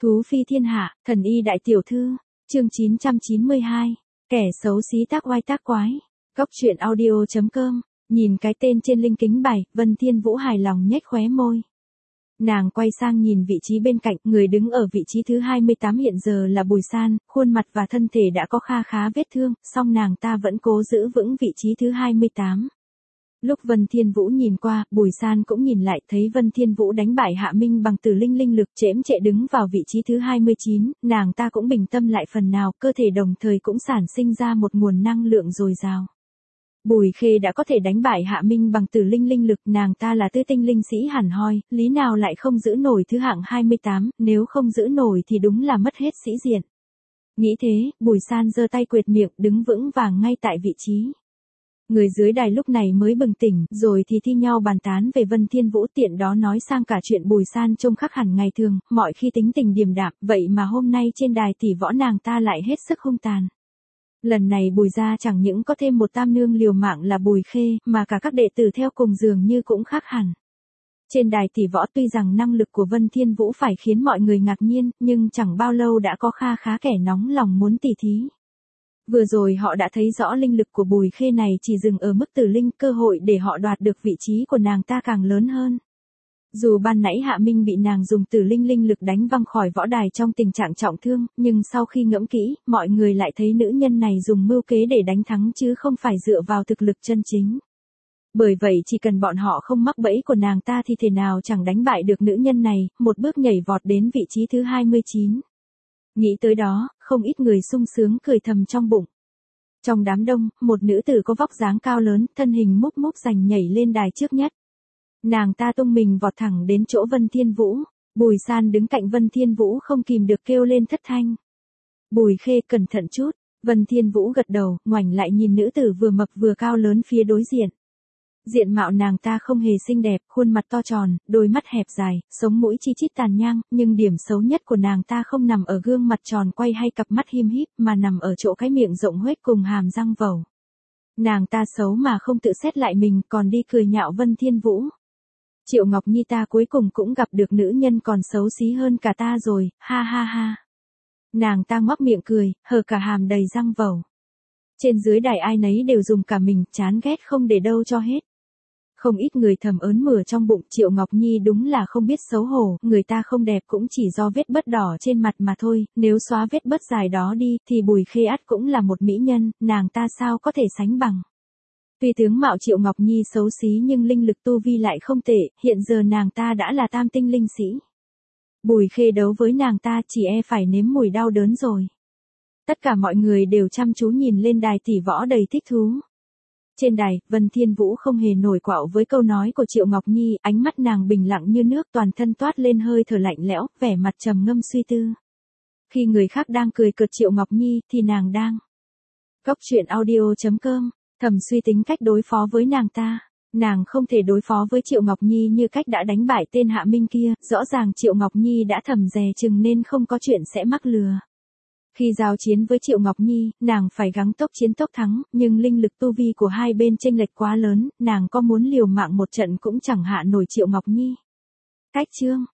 Thú phi thiên hạ, thần y đại tiểu thư, chương 992, kẻ xấu xí tác oai tác quái. Góc truyện audio.com, nhìn cái tên trên linh kính bài, Vân Thiên Vũ hài lòng nhếch khóe môi. Nàng quay sang nhìn vị trí bên cạnh, người đứng ở vị trí thứ 28 hiện giờ là Bùi San, khuôn mặt và thân thể đã có kha khá vết thương, song nàng ta vẫn cố giữ vững vị trí thứ 28. Lúc Vân Thiên Vũ nhìn qua, Bùi San cũng nhìn lại, thấy Vân Thiên Vũ đánh bại Hạ Minh bằng tử linh linh lực, chễm trệ đứng vào vị trí thứ 29, nàng ta cũng bình tâm lại phần nào, cơ thể đồng thời cũng sản sinh ra một nguồn năng lượng dồi dào. Bùi Khê đã có thể đánh bại Hạ Minh bằng tử linh linh lực, nàng ta là tư tinh linh sĩ hẳn hoi, lý nào lại không giữ nổi thứ hạng 28, nếu không giữ nổi thì đúng là mất hết sĩ diện. Nghĩ thế, Bùi San giơ tay quệt miệng, đứng vững vàng ngay tại vị trí. Người dưới đài lúc này mới bừng tỉnh, rồi thì thi nhau bàn tán về Vân Thiên Vũ, tiện đó nói sang cả chuyện Bùi San trông khác hẳn ngày thường, mọi khi tính tình điềm đạm, vậy mà hôm nay trên đài tỷ võ nàng ta lại hết sức hung tàn. Lần này Bùi gia chẳng những có thêm một tam nương liều mạng là Bùi Khê, mà cả các đệ tử theo cùng dường như cũng khác hẳn. Trên đài tỷ võ tuy rằng năng lực của Vân Thiên Vũ phải khiến mọi người ngạc nhiên, nhưng chẳng bao lâu đã có kha khá kẻ nóng lòng muốn tỉ thí. Vừa rồi họ đã thấy rõ linh lực của Bùi Khê này chỉ dừng ở mức tử linh, cơ hội để họ đoạt được vị trí của nàng ta càng lớn hơn. Dù ban nãy Hạ Minh bị nàng dùng tử linh linh lực đánh văng khỏi võ đài trong tình trạng trọng thương, nhưng sau khi ngẫm kỹ, mọi người lại thấy nữ nhân này dùng mưu kế để đánh thắng chứ không phải dựa vào thực lực chân chính. Bởi vậy chỉ cần bọn họ không mắc bẫy của nàng ta thì thể nào chẳng đánh bại được nữ nhân này, một bước nhảy vọt đến vị trí thứ 29. Nghĩ tới đó, không ít người sung sướng cười thầm trong bụng. Trong đám đông, một nữ tử có vóc dáng cao lớn, thân hình múc múc rành nhảy lên đài trước nhất. Nàng ta tung mình vọt thẳng đến chỗ Vân Thiên Vũ. Bùi San đứng cạnh Vân Thiên Vũ không kìm được kêu lên thất thanh. Bùi Khê cẩn thận chút. Vân Thiên Vũ gật đầu, ngoảnh lại nhìn nữ tử vừa mập vừa cao lớn phía đối diện. Diện mạo nàng ta không hề xinh đẹp, khuôn mặt to tròn, đôi mắt hẹp dài, sống mũi chi chít tàn nhang, nhưng điểm xấu nhất của nàng ta không nằm ở gương mặt tròn quay hay cặp mắt him híp, mà nằm ở chỗ cái miệng rộng huếch cùng hàm răng vầu. Nàng ta xấu mà không tự xét lại mình, còn đi cười nhạo Vân Thiên Vũ. Triệu Ngọc Nhi ta cuối cùng cũng gặp được nữ nhân còn xấu xí hơn cả ta rồi, ha ha ha. Nàng ta ngoác miệng cười, hờ cả hàm đầy răng vầu. Trên dưới đài ai nấy đều dùng cả mình, chán ghét không để đâu cho hết. Không ít người thầm ớn mửa trong bụng, Triệu Ngọc Nhi đúng là không biết xấu hổ, người ta không đẹp cũng chỉ do vết bớt đỏ trên mặt mà thôi, nếu xóa vết bớt dài đó đi, thì Bùi Khê ắt cũng là một mỹ nhân, nàng ta sao có thể sánh bằng. Tuy tướng mạo Triệu Ngọc Nhi xấu xí nhưng linh lực tu vi lại không tệ, hiện giờ nàng ta đã là tam tinh linh sĩ. Bùi Khê đấu với nàng ta chỉ e phải nếm mùi đau đớn rồi. Tất cả mọi người đều chăm chú nhìn lên đài tỷ võ đầy thích thú. Trên đài, Vân Thiên Vũ không hề nổi quạo với câu nói của Triệu Ngọc Nhi, ánh mắt nàng bình lặng như nước, toàn thân toát lên hơi thở lạnh lẽo, vẻ mặt trầm ngâm suy tư. Khi người khác đang cười cợt Triệu Ngọc Nhi, thì nàng đang. Góc truyện audio.com, thầm suy tính cách đối phó với nàng ta. Nàng không thể đối phó với Triệu Ngọc Nhi như cách đã đánh bại tên Hạ Minh kia, rõ ràng Triệu Ngọc Nhi đã thầm dè chừng nên không có chuyện sẽ mắc lừa. Khi giao chiến với Triệu Ngọc Nhi, nàng phải gắng tốc chiến tốc thắng, nhưng linh lực tu vi của hai bên chênh lệch quá lớn, nàng có muốn liều mạng một trận cũng chẳng hạ nổi Triệu Ngọc Nhi. Cách chương